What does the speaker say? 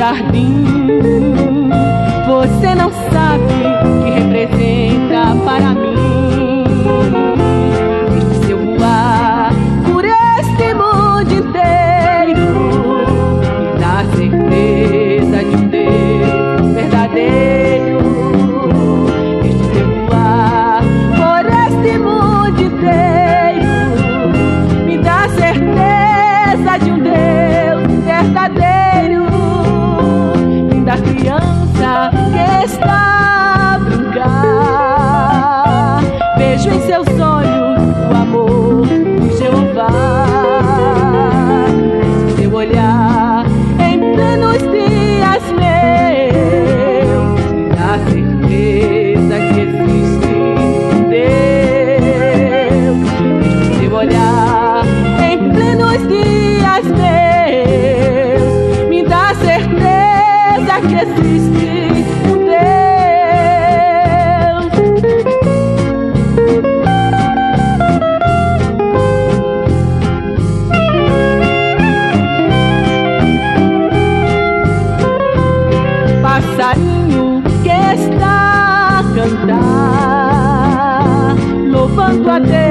jardim. Você não sabe o que representa para mim este seu voar por este mundo inteiro. Me dá a certeza de um Deus verdadeiro. Este seu voar por este mundo inteiro me dá a certeza de um Deus verdadeiro. Linda criança que está a brincar, vejo em seus olhos o amor de Jeová. Seu olhar em plenos dias meus me dá a certeza que existe um Deus. Seu olhar em plenos dias meus me dá a certeza que existe um Deus. Passarinho que está a cantar, louvando a Deus